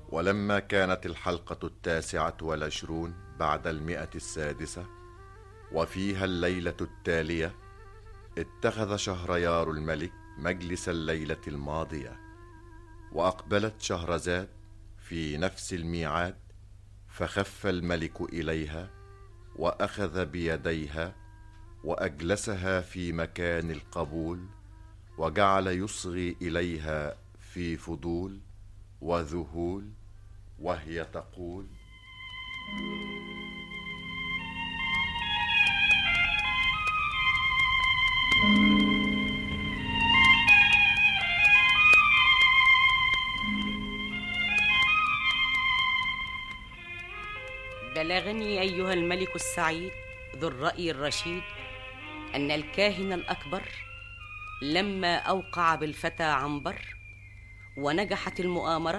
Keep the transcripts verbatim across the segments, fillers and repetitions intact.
ولما كانت الحلقة التاسعة والعشرون بعد المئة السادسة وفيها الليلة التالية، اتخذ شهريار الملك مجلس الليلة الماضية، وأقبلت شهرزاد في نفس الميعاد، فخف الملك إليها وأخذ بيديها وأجلسها في مكان القبول، وجعل يصغي إليها في فضول وذهول، وهي تقول: بلغني أيها الملك السعيد ذو الرأي الرشيد أن الكاهن الأكبر لما أوقع بالفتى عنبر ونجحت المؤامرة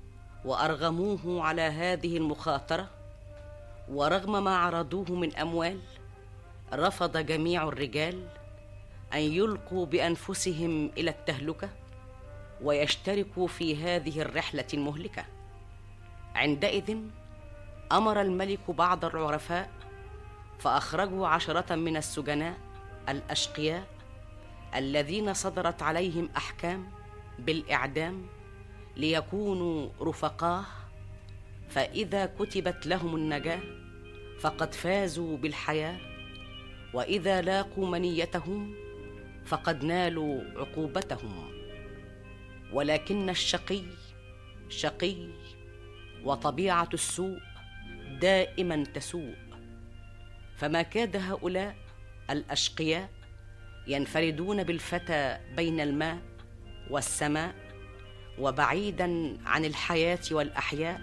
وأرغموه على هذه المخاطرة، ورغم ما عرضوه من أموال رفض جميع الرجال أن يلقوا بأنفسهم إلى التهلكة ويشتركوا في هذه الرحلة المهلكة. عندئذ أمر الملك بعض العرفاء فأخرجوا عشرة من السجناء الأشقياء الذين صدرت عليهم أحكام بالإعدام ليكونوا رفقاه، فإذا كتبت لهم النجاة فقد فازوا بالحياة، وإذا لاقوا منيتهم فقد نالوا عقوبتهم. ولكن الشقي شقي، وطبيعة السوء دائما تسوء، فما كاد هؤلاء الأشقياء ينفردون بالفتى بين الماء والسماء وبعيدا عن الحياة والأحياء،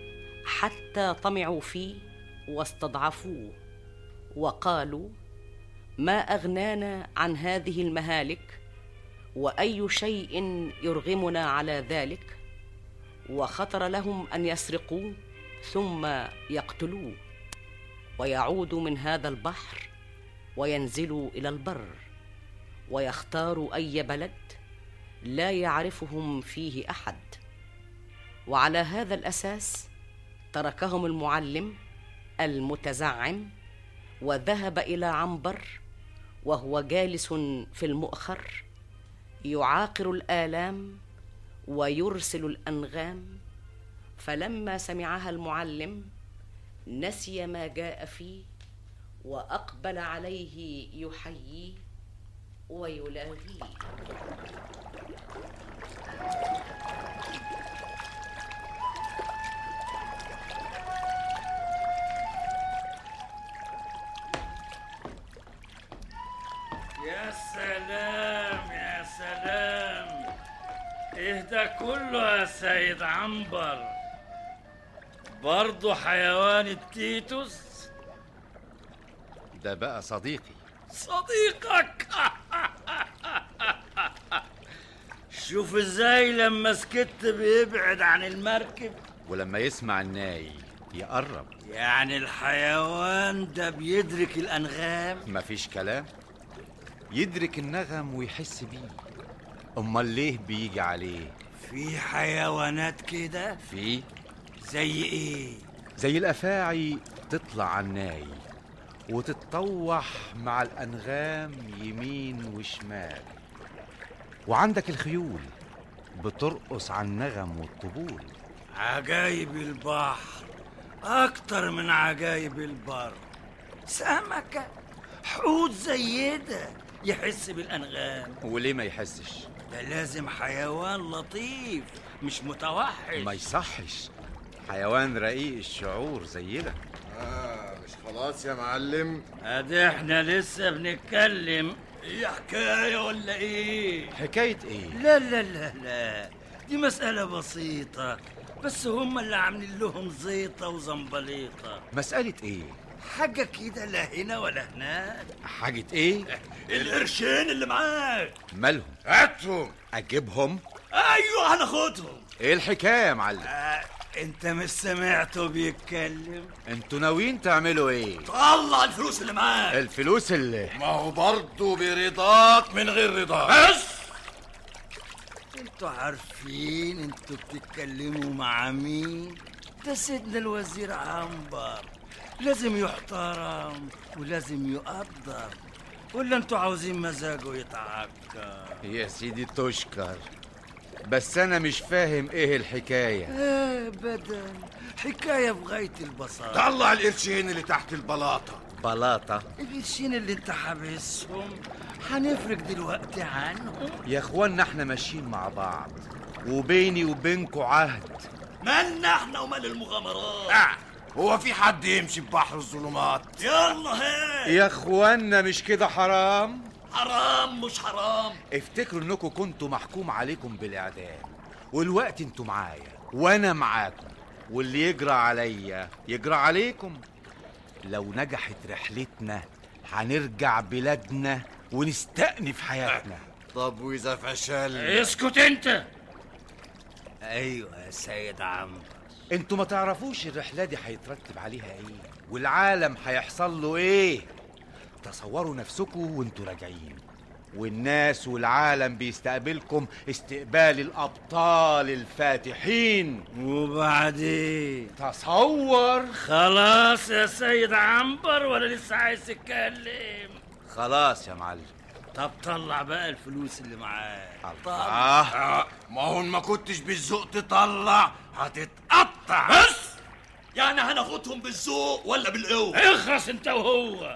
حتى طمعوا فيه واستضعفوه وقالوا: ما أغنانا عن هذه المهالك، وأي شيء يرغمنا على ذلك؟ وخطر لهم أن يسرقوه ثم يقتلوه، ويعودوا من هذا البحر وينزلوا إلى البر، ويختاروا أي بلد لا يعرفهم فيه أحد. وعلى هذا الأساس تركهم المعلم المتزعم وذهب إلى عنبر وهو جالس في المؤخر يعاقر الآلام ويرسل الأنغام. فلما سمعها المعلم نسي ما جاء فيه وأقبل عليه يحييه ويلاهيه. يا سلام يا سلام، ايه ده كله يا سيد عنبر؟ برضو حيوان التيتوس ده بقى صديقي. صديقك؟ شوف ازاي لما سكت بيبعد عن المركب، ولما يسمع الناي يقرب. يعني الحيوان ده بيدرك الأنغام؟ مفيش كلام، يدرك النغم ويحس بيه. امال ليه بيجي عليه؟ في حيوانات كده؟ في. زي ايه؟ زي الافاعي، تطلع على الناي وتتطوح مع الانغام يمين وشمال. وعندك الخيول بترقص على النغم والطبول. عجايب البحر اكتر من عجايب البر. سمكة حوت زي ده يحس بالانغام؟ وليه ما يحسش؟ ده لازم حيوان لطيف مش متوحش. ما يصحش، حيوان رقيق الشعور زي ده. آه مش خلاص يا معلم؟ ادي احنا لسه بنتكلم. ايه حكاية ولا ايه؟ حكاية ايه؟ لا لا لا لا، دي مسألة بسيطة، بس هم اللي عاملين لهم زيطة وزنبليطة. مسألة ايه؟ حاجة كده لا هنا ولا هناك. حاجة ايه؟ القرشين اللي معاك مالهم؟ هاتهم. اجيبهم؟ ايوه هناخدهم. ايه الحكاية يا معلم؟ آه، انت مش سمعته بيتكلم؟ انتوا ناويين تعملوا ايه؟ طلع الفلوس اللي معاك. الفلوس اللي ما هو برضه برضاك من غير رضاك. بس انتوا عارفين انتوا بتتكلموا مع مين؟ ده سيدنا الوزير عنبر، لازم يحترم ولازم يقدر، ولا انتوا عاوزين مزاجه يتعكر؟ يا سيدي تشكر، بس انا مش فاهم ايه الحكايه. ابدا، حكايه بغايه البساطه. طلع القرشين اللي تحت البلاطه. بلاطه؟ القرشين اللي انت حابسهم هنفرق دلوقتي عنهم. يا اخوانا احنا ماشيين مع بعض وبيني وبينكوا عهد. مالنا احنا ومال المغامرات؟ آه. هو في حد يمشي ببحر الظلمات؟ يلا هي يا اخوانا مش كده حرام؟ حرام مش حرام. افتكروا انكم كنتوا محكوم عليكم بالاعدام، والوقت انتوا معايا وانا معاكم، واللي يجرى عليا يجرى عليكم. لو نجحت رحلتنا هنرجع بلادنا ونستأنف حياتنا. طب واذا فشل؟ اسكت انت. ايوه يا سيد عمرو، انتوا ما تعرفوش الرحلة دي هيترتب عليها ايه، والعالم هيحصل له ايه. تصوروا نفسكم وانتوا راجعين والناس والعالم بيستقبلكم استقبال الأبطال الفاتحين، وبعدين تصور. خلاص يا سيد عنبر ولا لسه عايز تتكلم؟ خلاص يا معلم. طب طلع بقى الفلوس اللي معاك. آه. آه. ما هو ما كنتش بالذوق تطلع هتتقطع. بس يعني هناخدهم بالذوق ولا بالقوه؟ اخرس انت وهو.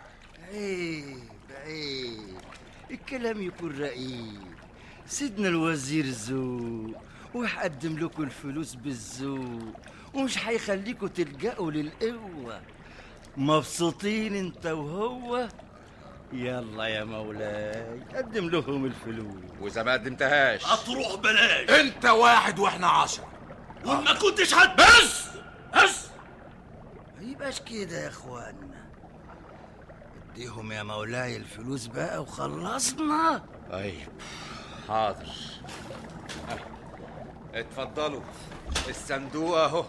عيب عيب، الكلام يكون رقيق. سيدنا الوزير ذوق وهقدم لكم الفلوس بالذوق، ومش هيخليكم تلجأوا للقوة. مبسوطين انت وهو؟ يلا يا مولاي قدم لهم الفلوس. وإذا ما قدمتهاش هتروح بلاش. انت واحد واحنا عشرة، وما كنتش هت بس بس ما يبقاش كده يا اخوانا. اديهم يا مولاي الفلوس بقى وخلصنا. طيب حاضر. اتفضلوا الصندوق اهو.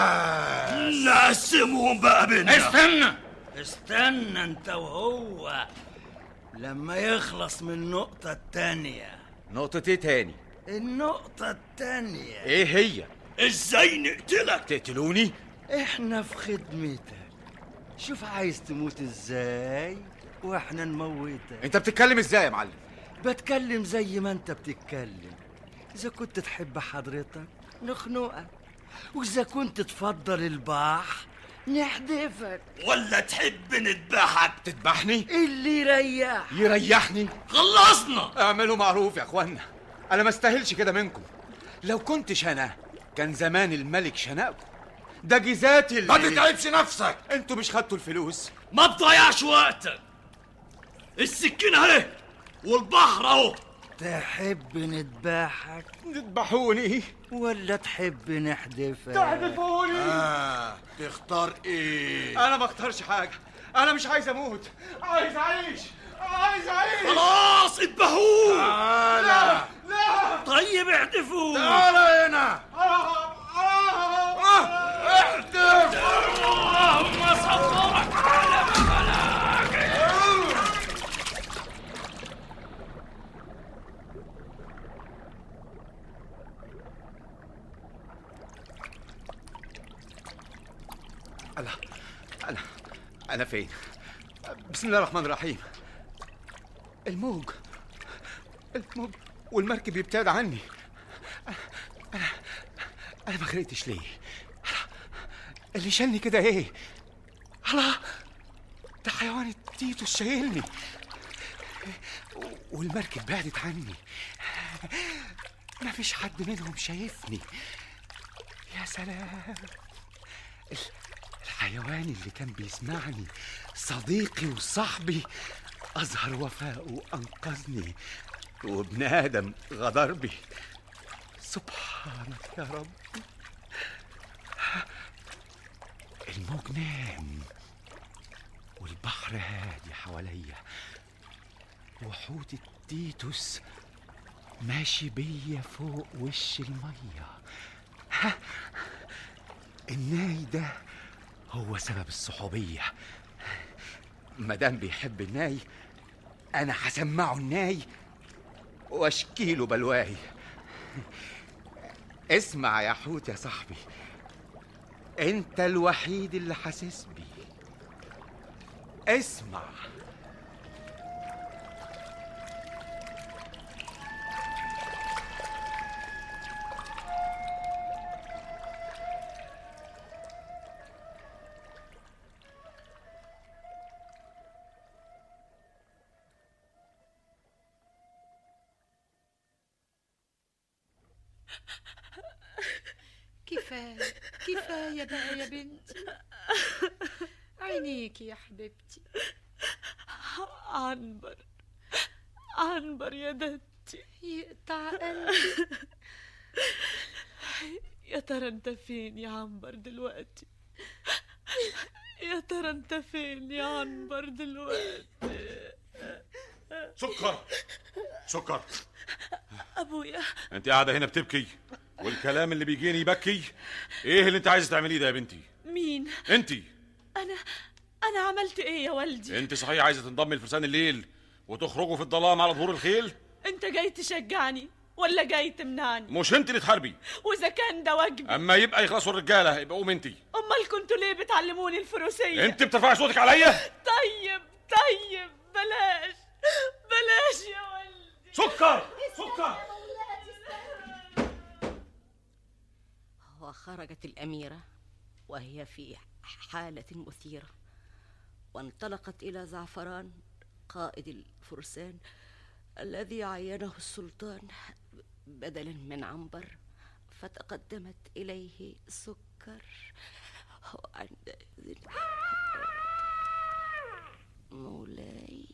نقسمهم بقى بينا. استنى استنى انت وهو لما يخلص من النقطة التانية. نقطة ايه تاني؟ النقطة التانية ايه هي؟ ازاي نقتلك؟ تقتلوني؟ احنا في خدمتك، شوف عايز تموت ازاي واحنا نموتك. انت بتتكلم ازاي يا معلم؟ بتكلم زي ما انت بتتكلم. اذا كنت تحب حضرتك نخنقك، واذا كنت تفضل البحر نحدفك، ولا تحب نذبحك؟ تذبحني؟ اللي يريح. يريحني؟ خلصنا. اعملوا معروف يا اخوانا، انا ما استاهلش كده منكم. لو كنتش انا كان زمان الملك شنقكم. ده جزاتي اللي... ما تتعبش نفسك. انتوا مش خدتوا الفلوس؟ ما تضيعش وقتك. السكينة اهي والبحر اهو. تحب نذبحك تذبحوني ولا تحب نحدفك؟ تحدفوني. آه. تختار ايه؟ انا ما اختارش حاجه، انا مش عايز اموت، عايز اعيش، عايز اعيش. خلاص اذبحوه. تعالى. لا طيب احدفوه. تعالى هنا. احدف. اللهم صبرك على بلاك. انا انا انا فين؟ بسم الله الرحمن الرحيم. الموج الموج والمركب يبتعد عني. انا انا ما غرقتش ليه؟ اللي شالني كده ايه؟ الله، ده حيوان التيتوس شايلني والمركب بعدت عني. ما فيش حد منهم شايفني. يا سلام، الحيوان اللي كان بيسمعني صديقي وصاحبي أظهر وفاءه وأنقذني، وابن آدم غدر بي. سبحانك يا رب. الموج نام والبحر هادي حواليا، وحوت التيتوس ماشي بيا فوق وش المية. ها، الناي ده هو سبب الصحوبية. مادام بيحب الناي أنا هسمعه الناي واشكيله بلواي. اسمع يا حوت يا صاحبي، انت الوحيد اللي حاسس بي. اسمع. كفاية كفاية بقى يا بنتي، عينيكي يا حبيبتي. عنبر عنبر يا دتي، يقطع قلبي. يا ترى انت فين يا عنبر دلوقتي؟ يا ترى انت فين يا عنبر دلوقتي؟ سكر سكر، ابويا انت قاعده هنا بتبكي والكلام اللي بيجيني يبكي. ايه اللي انت عايزه تعمليه ده يا بنتي؟ مين؟ انت. انا انا عملت ايه يا والدي؟ انت صحيح عايزه تنضمي لفرسان الليل وتخرجوا في الظلام على ظهور الخيل؟ انت جاي تشجعني ولا جاي تمنعني؟ مش انت اللي تحاربي، واذا كان ده واجبي اما يبقى يخلصوا الرجاله يبقى قوم انت. امال كنتوا ليه بتعلموني الفروسيه؟ انت بترفعي صوتك عليا؟ طيب طيب بلاش بلاش يا والدي. سكر سكر. وخرجت الأميرة وهي في حالة مثيرة، وانطلقت إلى زعفران قائد الفرسان الذي عينه السلطان بدلا من عنبر، فتقدمت إليه سكر. وعندئذ مولاي.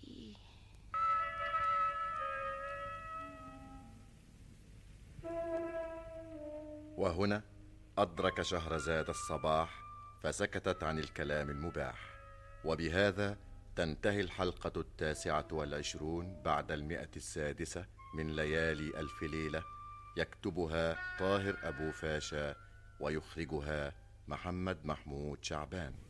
وهنا أدرك شهرزاد الصباح فسكتت عن الكلام المباح. وبهذا تنتهي الحلقة التاسعة والعشرون بعد المئة السادسة من ليالي ألف ليلة، يكتبها طاهر أبو فاشا ويخرجها محمد محمود شعبان.